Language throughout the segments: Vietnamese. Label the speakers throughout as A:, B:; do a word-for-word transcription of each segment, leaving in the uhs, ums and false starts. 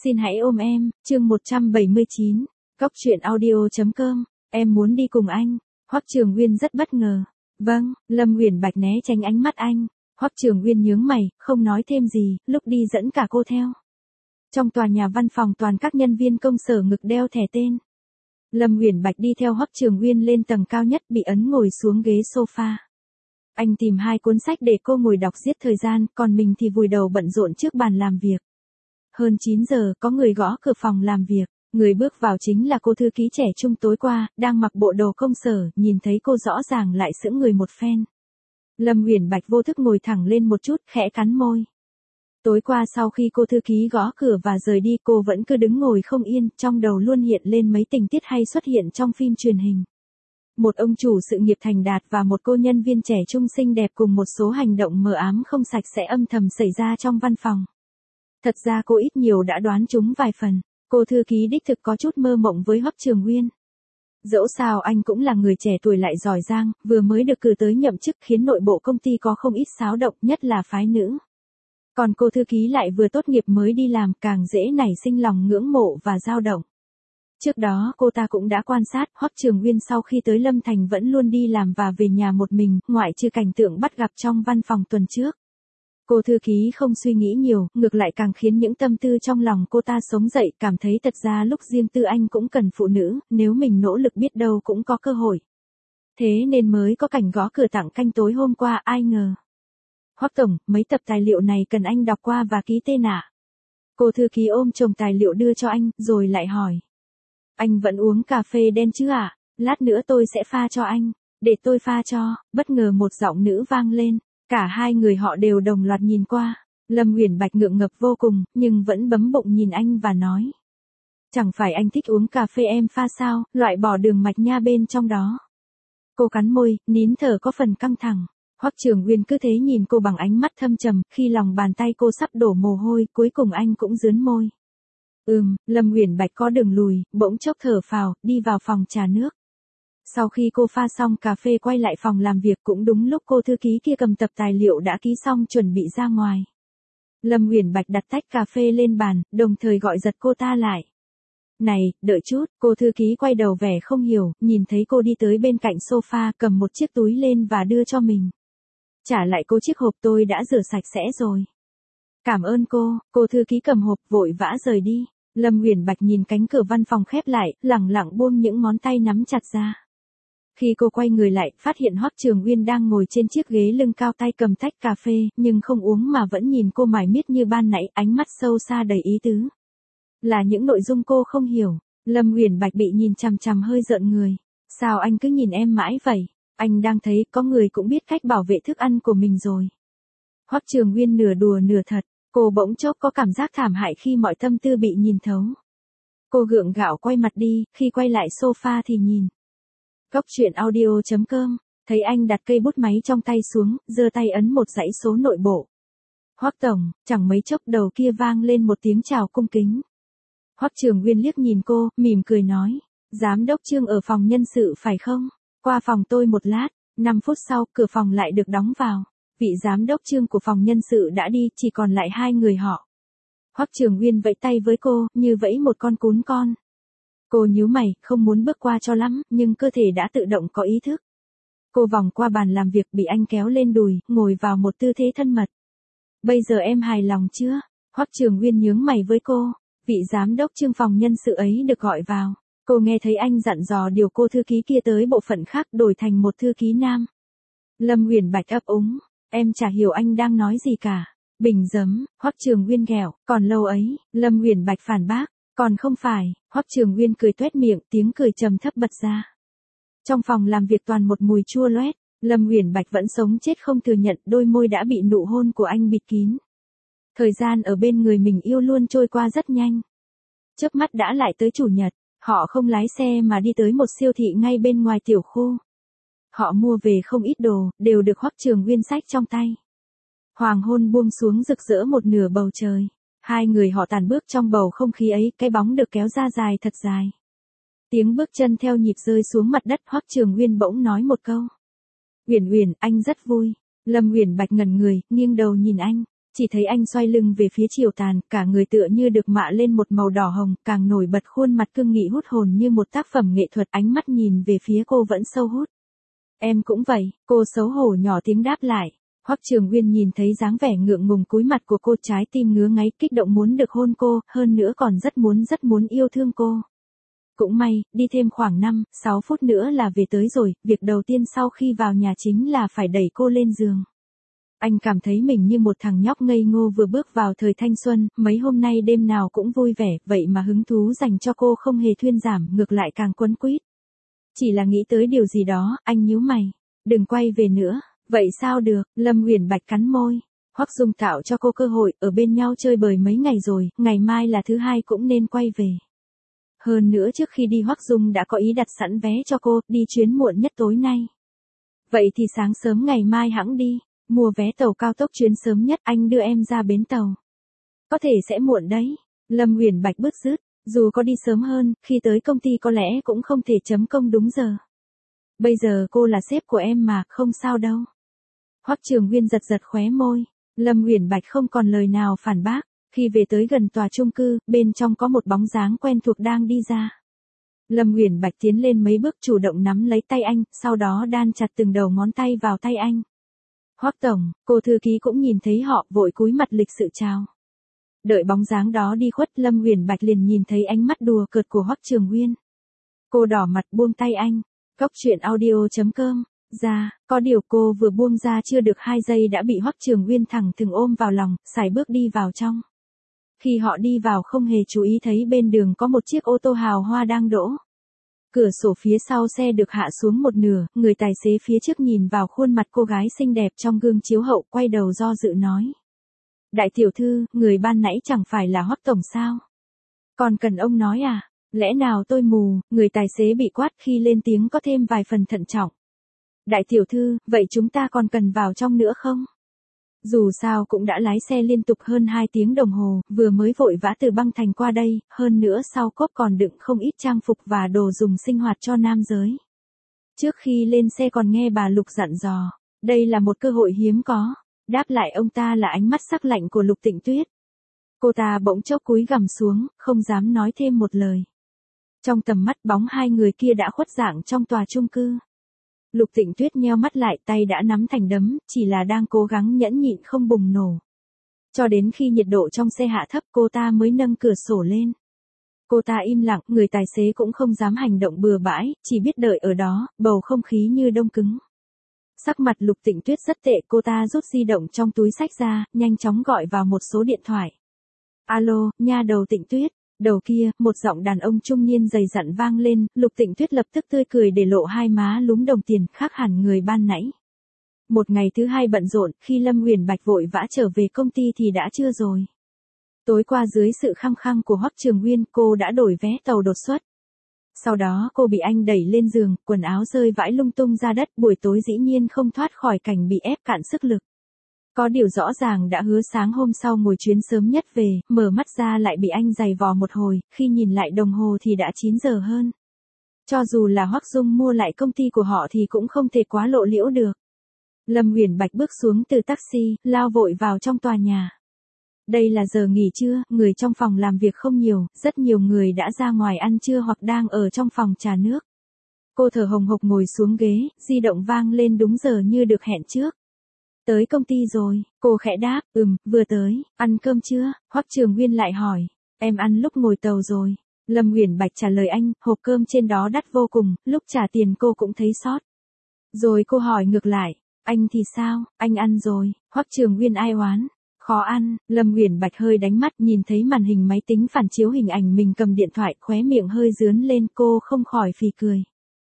A: Xin hãy ôm em, chương một trăm bảy mươi chín, Cóc truyện audio chấm com, em muốn đi cùng anh. Hoắc Trường Nguyên rất bất ngờ. Vâng, Lâm Uyển Bạch né tránh ánh mắt anh. Hoắc Trường Nguyên nhướng mày, không nói thêm gì, lúc đi dẫn cả cô theo. Trong tòa nhà văn phòng toàn các nhân viên công sở ngực đeo thẻ tên. Lâm Uyển Bạch đi theo Hoắc Trường Nguyên lên tầng cao nhất, bị ấn ngồi xuống ghế sofa. Anh tìm hai cuốn sách để cô ngồi đọc giết thời gian, còn mình thì vùi đầu bận rộn trước bàn làm việc. Hơn chín giờ, có người gõ cửa phòng làm việc. Người bước vào chính là cô thư ký trẻ trung tối qua, đang mặc bộ đồ công sở, nhìn thấy cô rõ ràng lại sững người một phen. Lâm Uyển Bạch vô thức ngồi thẳng lên một chút, khẽ cắn môi. Tối qua sau khi cô thư ký gõ cửa và rời đi, cô vẫn cứ đứng ngồi không yên, trong đầu luôn hiện lên mấy tình tiết hay xuất hiện trong phim truyền hình. Một ông chủ sự nghiệp thành đạt và một cô nhân viên trẻ trung xinh đẹp cùng một số hành động mờ ám không sạch sẽ âm thầm xảy ra trong văn phòng. Thật ra cô ít nhiều đã đoán trúng vài phần. Cô thư ký đích thực có chút mơ mộng với Hoắc Trường Nguyên. Dẫu sao anh cũng là người trẻ tuổi lại giỏi giang, vừa mới được cử tới nhậm chức khiến nội bộ công ty có không ít xáo động, nhất là phái nữ. Còn cô thư ký lại vừa tốt nghiệp mới đi làm, càng dễ nảy sinh lòng ngưỡng mộ và dao động. Trước đó cô ta cũng đã quan sát, Hoắc Trường Nguyên sau khi tới Lâm Thành vẫn luôn đi làm và về nhà một mình, ngoại trừ cảnh tượng bắt gặp trong văn phòng tuần trước. Cô thư ký không suy nghĩ nhiều, ngược lại càng khiến những tâm tư trong lòng cô ta sống dậy, cảm thấy thật ra lúc riêng tư anh cũng cần phụ nữ, nếu mình nỗ lực biết đâu cũng có cơ hội. Thế nên mới có cảnh gõ cửa tặng canh tối hôm qua, ai ngờ. Hoắc tổng, mấy tập tài liệu này cần anh đọc qua và ký tên ạ. Cô thư ký ôm chồng tài liệu đưa cho anh, rồi lại hỏi. Anh vẫn uống cà phê đen chứ ạ? À? Lát nữa tôi sẽ pha cho anh. Để tôi pha cho, bất ngờ một giọng nữ vang lên. Cả hai người họ đều đồng loạt nhìn qua. Lâm Uyển Bạch ngượng ngập vô cùng, nhưng vẫn bấm bụng nhìn anh và nói. Chẳng phải anh thích uống cà phê em pha sao, loại bỏ đường mạch nha bên trong đó. Cô cắn môi, nín thở có phần căng thẳng. Hoắc Trường Nguyên cứ thế nhìn cô bằng ánh mắt thâm trầm, khi lòng bàn tay cô sắp đổ mồ hôi, cuối cùng anh cũng rướn môi. Ừm, Lâm Uyển Bạch có đường lùi, bỗng chốc thở phào, đi vào phòng trà nước. Sau khi cô pha xong cà phê quay lại phòng làm việc, cũng đúng lúc cô thư ký kia cầm tập tài liệu đã ký xong chuẩn bị ra ngoài. Lâm Uyển Bạch đặt tách cà phê lên bàn, đồng thời gọi giật cô ta lại. Này, đợi chút, cô thư ký quay đầu vẻ không hiểu, nhìn thấy cô đi tới bên cạnh sofa, cầm một chiếc túi lên và đưa cho mình. Trả lại cô chiếc hộp, tôi đã rửa sạch sẽ rồi. Cảm ơn cô, cô thư ký cầm hộp vội vã rời đi. Lâm Uyển Bạch nhìn cánh cửa văn phòng khép lại, lẳng lặng buông những ngón tay nắm chặt ra. Khi cô quay người lại, phát hiện Hoắc Trường Nguyên đang ngồi trên chiếc ghế lưng cao, tay cầm tách cà phê, nhưng không uống mà vẫn nhìn cô mải miết như ban nãy, ánh mắt sâu xa đầy ý tứ. Là những nội dung cô không hiểu. Lâm Uyển Bạch bị nhìn chằm chằm hơi rợn người. Sao anh cứ nhìn em mãi vậy? Anh đang thấy có người cũng biết cách bảo vệ thức ăn của mình rồi. Hoắc Trường Nguyên nửa đùa nửa thật, cô bỗng chốc có cảm giác thảm hại khi mọi tâm tư bị nhìn thấu. Cô gượng gạo quay mặt đi, khi quay lại sofa thì nhìn. Cóc truyện audio chấm com, thấy anh đặt cây bút máy trong tay xuống, giơ tay ấn một dãy số nội bộ. Hoắc tổng, chẳng mấy chốc đầu kia vang lên một tiếng chào cung kính. Hoắc Trường Nguyên liếc nhìn cô, mỉm cười nói, giám đốc Trương ở phòng nhân sự phải không? Qua phòng tôi một lát. năm phút sau, cửa phòng lại được đóng vào. Vị giám đốc Trương của phòng nhân sự đã đi, chỉ còn lại hai người họ. Hoắc Trường Nguyên vẫy tay với cô, như vẫy một con cún con. Cô nhíu mày, không muốn bước qua cho lắm, nhưng cơ thể đã tự động có ý thức. Cô vòng qua bàn làm việc, bị anh kéo lên đùi, ngồi vào một tư thế thân mật. Bây giờ em hài lòng chưa? Hoắc Trường Nguyên nhướng mày với cô. Vị giám đốc Trương phòng nhân sự ấy được gọi vào. Cô nghe thấy anh dặn dò điều cô thư ký kia tới bộ phận khác, đổi thành một thư ký nam. Lâm Uyển Bạch ấp úng, em chả hiểu anh đang nói gì cả. Bình giấm, Hoắc Trường Nguyên ghẹo, còn lâu ấy. Lâm Uyển Bạch phản bác, còn không phải. Hoắc Trường Nguyên cười tuét miệng, tiếng cười trầm thấp bật ra. Trong phòng làm việc toàn một mùi chua loét. Lâm Uyển Bạch vẫn sống chết không thừa nhận, đôi môi đã bị nụ hôn của anh bịt kín. Thời gian ở bên người mình yêu luôn trôi qua rất nhanh. Chớp mắt đã lại tới chủ nhật. Họ không lái xe mà đi tới một siêu thị ngay bên ngoài tiểu khu. Họ mua về không ít đồ, đều được Hoắc Trường Nguyên xách trong tay. Hoàng hôn buông xuống rực rỡ một nửa bầu trời. Hai người họ tàn bước trong bầu không khí ấy, cái bóng được kéo ra dài thật dài. Tiếng bước chân theo nhịp rơi xuống mặt đất, Hoắc Trường Nguyên bỗng nói một câu. Uyển Uyển, anh rất vui. Lâm Uyển Bạch ngẩn người, nghiêng đầu nhìn anh. Chỉ thấy anh xoay lưng về phía chiều tàn, cả người tựa như được mạ lên một màu đỏ hồng, càng nổi bật khuôn mặt cương nghị hút hồn như một tác phẩm nghệ thuật, ánh mắt nhìn về phía cô vẫn sâu hút. Em cũng vậy, cô xấu hổ nhỏ tiếng đáp lại. Hoắc Trường Uyên nhìn thấy dáng vẻ ngượng ngùng cúi mặt của cô, trái tim ngứa ngáy, kích động muốn được hôn cô, hơn nữa còn rất muốn rất muốn yêu thương cô. Cũng may, đi thêm khoảng năm, sáu phút nữa là về tới rồi, việc đầu tiên sau khi vào nhà chính là phải đẩy cô lên giường. Anh cảm thấy mình như một thằng nhóc ngây ngô vừa bước vào thời thanh xuân, mấy hôm nay đêm nào cũng vui vẻ, vậy mà hứng thú dành cho cô không hề thuyên giảm, ngược lại càng quấn quýt. Chỉ là nghĩ tới điều gì đó, anh nhíu mày. Đừng quay về nữa. Vậy sao được, Lâm Uyển Bạch cắn môi. Hoắc Dung tạo cho cô cơ hội, ở bên nhau chơi bời mấy ngày rồi, ngày mai là thứ hai cũng nên quay về. Hơn nữa trước khi đi Hoắc Dung đã có ý đặt sẵn vé cho cô, đi chuyến muộn nhất tối nay. Vậy thì sáng sớm ngày mai hẵng đi, mua vé tàu cao tốc chuyến sớm nhất, anh đưa em ra bến tàu. Có thể sẽ muộn đấy. Lâm Uyển Bạch bứt rứt, dù có đi sớm hơn, khi tới công ty có lẽ cũng không thể chấm công đúng giờ. Bây giờ cô là sếp của em mà, không sao đâu. Hoắc Trường Uyên giật giật khóe môi, Lâm Uyển Bạch không còn lời nào phản bác. Khi về tới gần tòa chung cư, bên trong có một bóng dáng quen thuộc đang đi ra. Lâm Uyển Bạch tiến lên mấy bước chủ động nắm lấy tay anh, sau đó đan chặt từng đầu ngón tay vào tay anh. Hoắc tổng, cô thư ký cũng nhìn thấy họ, vội cúi mặt lịch sự chào. Đợi bóng dáng đó đi khuất, Lâm Uyển Bạch liền nhìn thấy ánh mắt đùa cợt của Hoắc Trường Uyên. Cô đỏ mặt buông tay anh. Cóc truyện audio chấm com. Ra, có điều cô vừa buông ra chưa được hai giây đã bị Hoắc Trường Uyên thẳng thừng ôm vào lòng, sải bước đi vào trong. Khi họ đi vào không hề chú ý thấy bên đường có một chiếc ô tô hào hoa đang đỗ. Cửa sổ phía sau xe được hạ xuống một nửa, người tài xế phía trước nhìn vào khuôn mặt cô gái xinh đẹp trong gương chiếu hậu, quay đầu do dự nói. Đại tiểu thư, người ban nãy chẳng phải là Hoắc tổng sao? Còn cần ông nói à? Lẽ nào tôi mù? Người tài xế bị quát khi lên tiếng có thêm vài phần thận trọng. Đại tiểu thư, vậy chúng ta còn cần vào trong nữa không? Dù sao cũng đã lái xe liên tục hơn hai tiếng đồng hồ, vừa mới vội vã từ băng thành qua đây, hơn nữa sau cốp còn đựng không ít trang phục và đồ dùng sinh hoạt cho nam giới. Trước khi lên xe còn nghe bà Lục dặn dò, đây là một cơ hội hiếm có. Đáp lại ông ta là ánh mắt sắc lạnh của Lục Tịnh Tuyết. Cô ta bỗng chốc cúi gằm xuống, không dám nói thêm một lời. Trong tầm mắt bóng hai người kia đã khuất dạng trong tòa chung cư. Lục Tịnh Tuyết nheo mắt lại, tay đã nắm thành đấm, chỉ là đang cố gắng nhẫn nhịn không bùng nổ. Cho đến khi nhiệt độ trong xe hạ thấp cô ta mới nâng cửa sổ lên. Cô ta im lặng, người tài xế cũng không dám hành động bừa bãi, chỉ biết đợi ở đó, bầu không khí như đông cứng. Sắc mặt Lục Tịnh Tuyết rất tệ, cô ta rút di động trong túi xách ra, nhanh chóng gọi vào một số điện thoại. Alo, nha đầu Tịnh Tuyết. Đầu kia, một giọng đàn ông trung niên dày dặn vang lên, Lục Tịnh Tuyết lập tức tươi cười để lộ hai má lúm đồng tiền, khác hẳn người ban nãy. Một ngày thứ hai bận rộn, khi Lâm Uyển Bạch vội vã trở về công ty thì đã trưa rồi. Tối qua dưới sự khăng khăng của Hoắc Trường Uyên, cô đã đổi vé tàu đột xuất. Sau đó cô bị anh đẩy lên giường, quần áo rơi vãi lung tung ra đất, buổi tối dĩ nhiên không thoát khỏi cảnh bị ép cạn sức lực. Có điều rõ ràng đã hứa sáng hôm sau ngồi chuyến sớm nhất về, mở mắt ra lại bị anh giày vò một hồi, khi nhìn lại đồng hồ thì đã chín giờ hơn. Cho dù là Hoắc Dung mua lại công ty của họ thì cũng không thể quá lộ liễu được. Lâm Uyển Bạch bước xuống từ taxi, lao vội vào trong tòa nhà. Đây là giờ nghỉ trưa, người trong phòng làm việc không nhiều, rất nhiều người đã ra ngoài ăn trưa hoặc đang ở trong phòng trà nước. Cô thở hồng hộc ngồi xuống ghế, di động vang lên đúng giờ như được hẹn trước. Tới công ty rồi, cô khẽ đáp, ừm, vừa tới, ăn cơm chưa? Hoắc Trường Uyên lại hỏi, em ăn lúc ngồi tàu rồi. Lâm Uyển Bạch trả lời anh, hộp cơm trên đó đắt vô cùng, lúc trả tiền cô cũng thấy sót. Rồi cô hỏi ngược lại, anh thì sao, anh ăn rồi? Hoắc Trường Uyên ai oán, khó ăn. Lâm Uyển Bạch hơi đánh mắt, nhìn thấy màn hình máy tính phản chiếu hình ảnh mình cầm điện thoại, khóe miệng hơi rướn lên, cô không khỏi phì cười.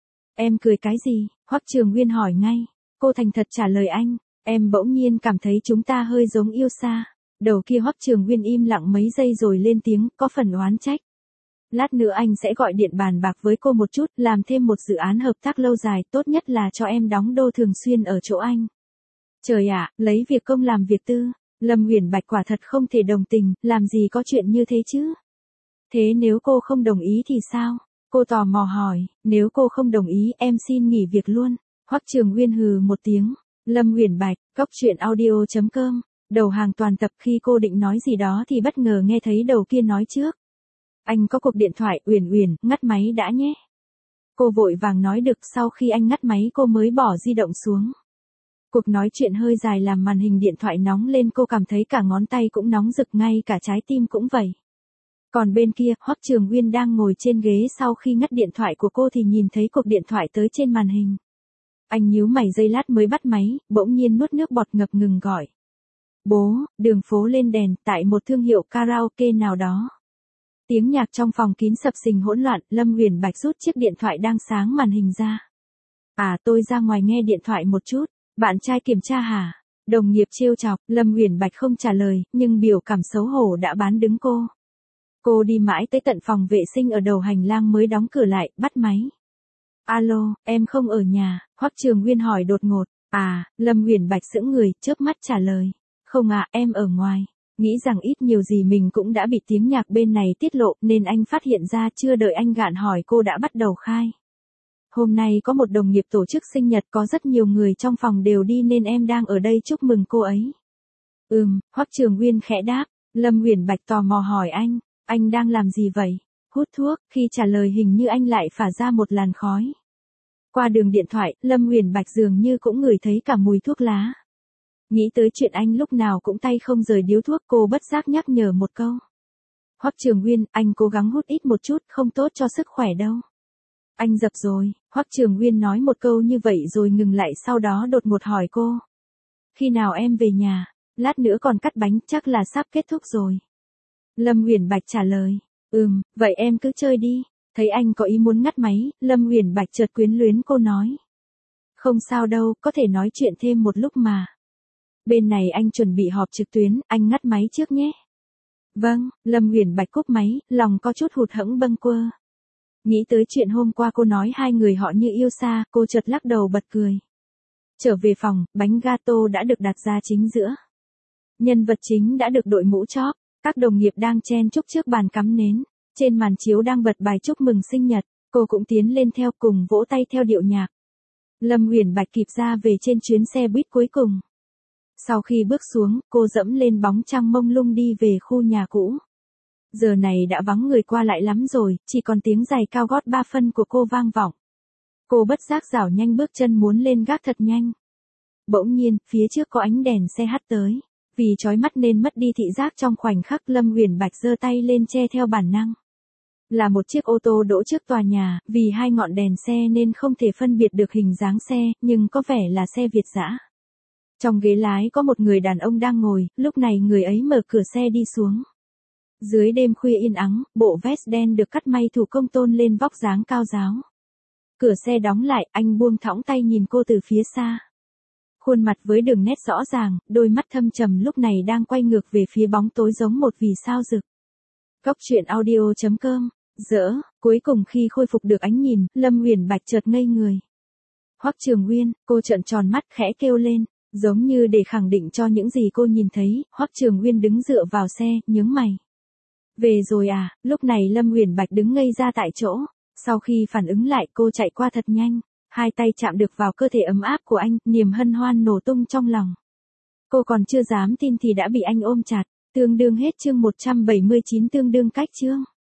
A: Em cười cái gì? Hoắc Trường Uyên hỏi ngay. Cô thành thật trả lời anh. Em bỗng nhiên cảm thấy chúng ta hơi giống yêu xa. Đầu kia Hoắc Trường Uyên im lặng mấy giây rồi lên tiếng, có phần oán trách. Lát nữa anh sẽ gọi điện bàn bạc với cô một chút, làm thêm một dự án hợp tác lâu dài, tốt nhất là cho em đóng đô thường xuyên ở chỗ anh. Trời ạ, lấy việc công làm việc tư. Lâm Uyển Bạch quả thật không thể đồng tình, làm gì có chuyện như thế chứ. Thế nếu cô không đồng ý thì sao? Cô tò mò hỏi, nếu cô không đồng ý em xin nghỉ việc luôn. Hoắc Trường Uyên hừ một tiếng. Lâm Uyển Bạch, cóc truyện audio chấm com. Đầu hàng toàn tập. Khi cô định nói gì đó thì bất ngờ nghe thấy đầu kia nói trước. Anh có cuộc điện thoại. Uyển Uyển, ngắt máy đã nhé. Cô vội vàng nói được. Sau khi anh ngắt máy cô mới bỏ di động xuống. Cuộc nói chuyện hơi dài làm màn hình điện thoại nóng lên, cô cảm thấy cả ngón tay cũng nóng rực, ngay cả trái tim cũng vậy. Còn bên kia, Hoắc Trường Uyên đang ngồi trên ghế, sau khi ngắt điện thoại của cô thì nhìn thấy cuộc điện thoại tới trên màn hình. Anh nhíu mày giây lát mới bắt máy, bỗng nhiên nuốt nước bọt ngập ngừng gọi. Bố, đường phố lên đèn, tại một thương hiệu karaoke nào đó. Tiếng nhạc trong phòng kín sập sình hỗn loạn, Lâm Uyển Bạch rút chiếc điện thoại đang sáng màn hình ra. À, tôi ra ngoài nghe điện thoại một chút. Bạn trai kiểm tra hả? Đồng nghiệp trêu chọc. Lâm Uyển Bạch không trả lời, nhưng biểu cảm xấu hổ đã bán đứng cô. Cô đi mãi tới tận phòng vệ sinh ở đầu hành lang mới đóng cửa lại, bắt máy. Alo, em không ở nhà, Hoắc Trường Uyên hỏi đột ngột. À, Lâm Uyển Bạch sững người, chớp mắt trả lời. Không ạ, à, em ở ngoài. Nghĩ rằng ít nhiều gì mình cũng đã bị tiếng nhạc bên này tiết lộ, nên anh phát hiện ra. Chưa đợi anh gạn hỏi cô đã bắt đầu khai. Hôm nay có một đồng nghiệp tổ chức sinh nhật, có rất nhiều người trong phòng đều đi nên em đang ở đây chúc mừng cô ấy. Ừm, Hoắc Trường Uyên khẽ đáp. Lâm Uyển Bạch tò mò hỏi anh, anh đang làm gì vậy? Hút thuốc. Khi trả lời hình như anh lại phả ra một làn khói. Qua đường điện thoại, Lâm Uyển Bạch dường như cũng ngửi thấy cả mùi thuốc lá. Nghĩ tới chuyện anh lúc nào cũng tay không rời điếu thuốc, cô bất giác nhắc nhở một câu. Hoắc Trường Uyên, anh cố gắng hút ít một chút, không tốt cho sức khỏe đâu. Anh dập rồi. Hoắc Trường Uyên nói một câu như vậy rồi ngừng lại, sau đó đột ngột hỏi cô. Khi nào em về nhà? Lát nữa còn cắt bánh, chắc là sắp kết thúc rồi. Lâm Uyển Bạch trả lời. Ừm, vậy em cứ chơi đi. Thấy anh có ý muốn ngắt máy, Lâm Uyển Bạch chợt quyến luyến cô nói. Không sao đâu, có thể nói chuyện thêm một lúc mà. Bên này anh chuẩn bị họp trực tuyến, anh ngắt máy trước nhé. Vâng, Lâm Uyển Bạch cúp máy, lòng có chút hụt hẫng bâng quơ. Nghĩ tới chuyện hôm qua cô nói hai người họ như yêu xa, cô chợt lắc đầu bật cười. Trở về phòng, bánh gato đã được đặt ra chính giữa. Nhân vật chính đã được đội mũ chóp, các đồng nghiệp đang chen chúc trước bàn cắm nến. Trên màn chiếu đang bật bài chúc mừng sinh nhật, cô cũng tiến lên theo cùng vỗ tay theo điệu nhạc. Lâm Uyển Bạch kịp ra về trên chuyến xe buýt cuối cùng. Sau khi bước xuống, cô dẫm lên bóng trăng mông lung đi về khu nhà cũ. Giờ này đã vắng người qua lại lắm rồi, chỉ còn tiếng giày cao gót ba phân của cô vang vọng. Cô bất giác rảo nhanh bước chân muốn lên gác thật nhanh. Bỗng nhiên, phía trước có ánh đèn xe hắt tới. Vì chói mắt nên mất đi thị giác trong khoảnh khắc, Lâm Uyển Bạch giơ tay lên che theo bản năng. Là một chiếc ô tô đỗ trước tòa nhà, vì hai ngọn đèn xe nên không thể phân biệt được hình dáng xe, nhưng có vẻ là xe Việt dã. Trong ghế lái có một người đàn ông đang ngồi, lúc này người ấy mở cửa xe đi xuống. Dưới đêm khuya yên ắng, bộ vest đen được cắt may thủ công tôn lên vóc dáng cao ráo. Cửa xe đóng lại, anh buông thõng tay nhìn cô từ phía xa. Khuôn mặt với đường nét rõ ràng, đôi mắt thâm trầm lúc này đang quay ngược về phía bóng tối giống một vì sao rực. Cốc truyện audio chấm com. Dỡ, cuối cùng khi khôi phục được ánh nhìn, Lâm Uyển Bạch chợt ngây người. Hoắc Trường Uyên, cô trợn tròn mắt khẽ kêu lên, giống như để khẳng định cho những gì cô nhìn thấy. Hoắc Trường Uyên đứng dựa vào xe, nhướng mày. Về rồi à? Lúc này Lâm Uyển Bạch đứng ngây ra tại chỗ. Sau khi phản ứng lại, cô chạy qua thật nhanh. Hai tay chạm được vào cơ thể ấm áp của anh, niềm hân hoan nổ tung trong lòng. Cô còn chưa dám tin thì đã bị anh ôm chặt. Tương đương hết chương một trăm bảy mươi chín, tương đương cách chương.